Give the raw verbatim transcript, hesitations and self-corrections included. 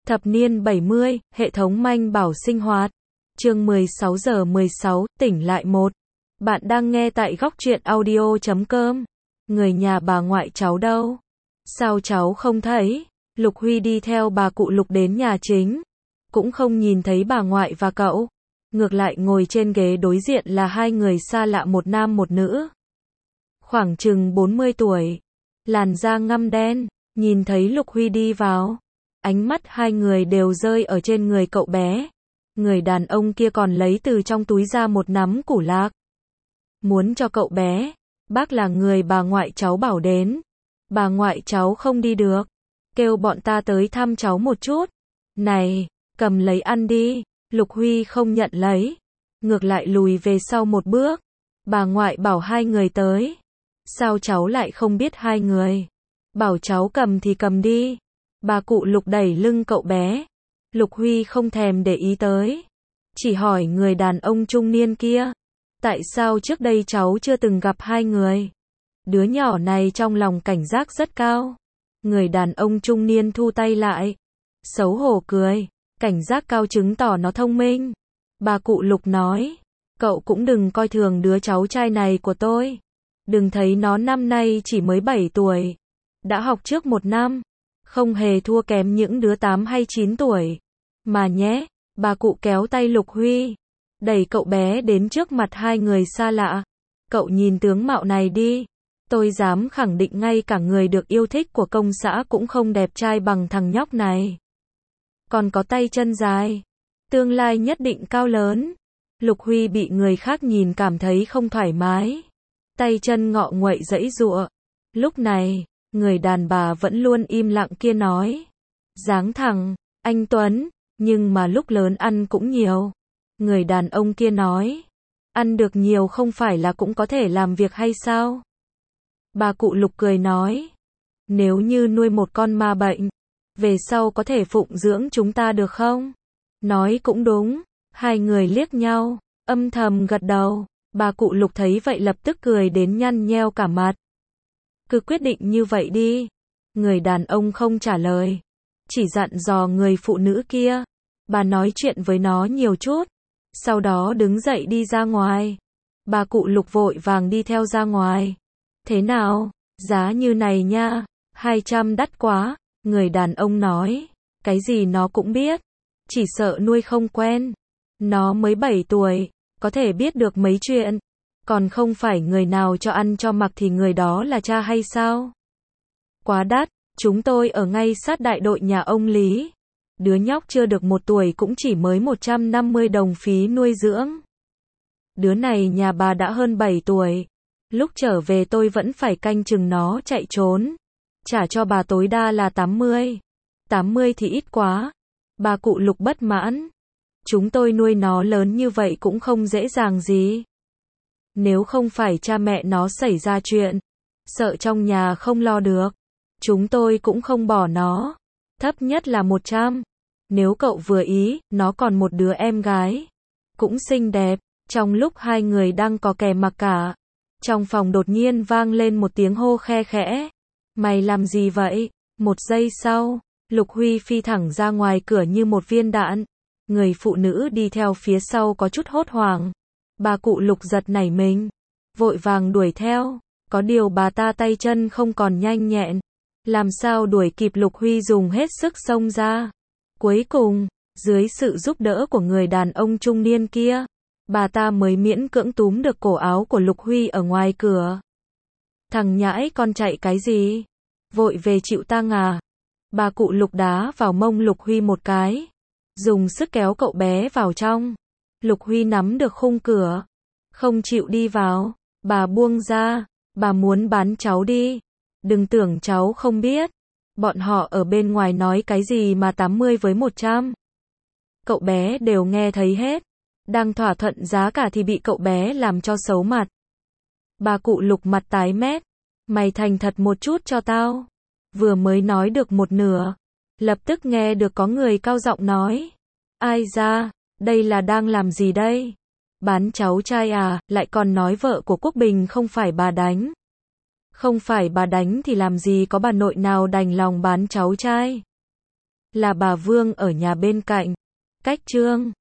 Thập niên bảy mươi, hệ thống manh bảo sinh hoạt. Chương mười sáu giờ mười sáu, tỉnh lại một. Bạn đang nghe tại góc truyện audio chấm com. Người nhà bà ngoại cháu đâu? Sao cháu không thấy? Lục Huy đi theo bà cụ Lục đến nhà chính. Cũng không nhìn thấy bà ngoại và cậu. Ngược lại ngồi trên ghế đối diện là hai người xa lạ, một nam một nữ. Khoảng chừng bốn mươi tuổi. Làn da ngăm đen. Nhìn thấy Lục Huy đi vào, ánh mắt hai người đều rơi ở trên người cậu bé. Người đàn ông kia còn lấy từ trong túi ra một nắm củ lạc. Muốn cho cậu bé. Bác là người bà ngoại cháu bảo đến. Bà ngoại cháu không đi được. Kêu bọn ta tới thăm cháu một chút. Này, cầm lấy ăn đi. Lục Huy không nhận lấy. Ngược lại lùi về sau một bước. Bà ngoại bảo hai người tới. Sao cháu lại không biết hai người? Bảo cháu cầm thì cầm đi. Bà cụ Lục đẩy lưng cậu bé. Lục Huy không thèm để ý tới. Chỉ hỏi người đàn ông trung niên kia. Tại sao trước đây cháu chưa từng gặp hai người? Đứa nhỏ này trong lòng cảnh giác rất cao. Người đàn ông trung niên thu tay lại. Xấu hổ cười. Cảnh giác cao chứng tỏ nó thông minh. Bà cụ Lục nói. Cậu cũng đừng coi thường đứa cháu trai này của tôi. Đừng thấy nó năm nay chỉ mới bảy tuổi. Đã học trước một năm. Không hề thua kém những đứa tám hay chín tuổi. Mà nhé, bà cụ kéo tay Lục Huy. Đẩy cậu bé đến trước mặt hai người xa lạ. Cậu nhìn tướng mạo này đi. Tôi dám khẳng định ngay cả người được yêu thích của công xã cũng không đẹp trai bằng thằng nhóc này. Còn có tay chân dài. Tương lai nhất định cao lớn. Lục Huy bị người khác nhìn cảm thấy không thoải mái. Tay chân ngọ nguậy giãy giụa. Lúc này, người đàn bà vẫn luôn im lặng kia nói. Dáng thẳng, anh Tuấn, nhưng mà lúc lớn ăn cũng nhiều. Người đàn ông kia nói. Ăn được nhiều không phải là cũng có thể làm việc hay sao? Bà cụ Lục cười nói. Nếu như nuôi một con ma bệnh, về sau có thể phụng dưỡng chúng ta được không? Nói cũng đúng. Hai người liếc nhau, âm thầm gật đầu. Bà cụ Lục thấy vậy lập tức cười đến nhăn nheo cả mặt. Cứ quyết định như vậy đi. Người đàn ông không trả lời. Chỉ dặn dò người phụ nữ kia. Bà nói chuyện với nó nhiều chút. Sau đó đứng dậy đi ra ngoài. Bà cụ Lục vội vàng đi theo ra ngoài. Thế nào? Giá như này nha. hai trăm đắt quá. Người đàn ông nói. Cái gì nó cũng biết. Chỉ sợ nuôi không quen. Nó mới bảy tuổi. Có thể biết được mấy chuyện. Còn không phải người nào cho ăn cho mặc thì người đó là cha hay sao? Quá đắt, chúng tôi ở ngay sát đại đội nhà ông Lý. Đứa nhóc chưa được một tuổi cũng chỉ mới một trăm năm mươi đồng phí nuôi dưỡng. Đứa này nhà bà đã hơn bảy tuổi. Lúc trở về tôi vẫn phải canh chừng nó chạy trốn. Trả cho bà tối đa là tám mươi. tám mươi thì ít quá. Bà cụ Lục bất mãn. Chúng tôi nuôi nó lớn như vậy cũng không dễ dàng gì. Nếu không phải cha mẹ nó xảy ra chuyện, sợ trong nhà không lo được, chúng tôi cũng không bỏ nó. Thấp nhất là một trăm. Nếu cậu vừa ý, nó còn một đứa em gái. Cũng xinh đẹp. Trong lúc hai người đang có kè mặc cả, trong phòng đột nhiên vang lên một tiếng hô khe khẽ. Mày làm gì vậy? Một giây sau, Lục Huy phi thẳng ra ngoài cửa như một viên đạn. Người phụ nữ đi theo phía sau có chút hốt hoảng. Bà cụ Lục giật nảy mình. Vội vàng đuổi theo. Có điều bà ta tay chân không còn nhanh nhẹn. Làm sao đuổi kịp Lục Huy dùng hết sức xông ra. Cuối cùng, dưới sự giúp đỡ của người đàn ông trung niên kia, bà ta mới miễn cưỡng túm được cổ áo của Lục Huy ở ngoài cửa. Thằng nhãi con chạy cái gì? Vội về chịu tang à? Bà cụ Lục đá vào mông Lục Huy một cái. Dùng sức kéo cậu bé vào trong. Lục Huy nắm được khung cửa. Không chịu đi vào. Bà buông ra. Bà muốn bán cháu đi. Đừng tưởng cháu không biết. Bọn họ ở bên ngoài nói cái gì mà tám mươi với một trăm. Cậu bé đều nghe thấy hết. Đang thỏa thuận giá cả thì bị cậu bé làm cho xấu mặt. Bà cụ Lục mặt tái mét. Mày thành thật một chút cho tao. Vừa mới nói được một nửa. Lập tức nghe được có người cao giọng nói. Ai ra, đây là đang làm gì đây? Bán cháu trai à, lại còn nói vợ của Quốc Bình không phải bà đánh. Không phải bà đánh thì làm gì có bà nội nào đành lòng bán cháu trai. Là bà Vương ở nhà bên cạnh. Cách chương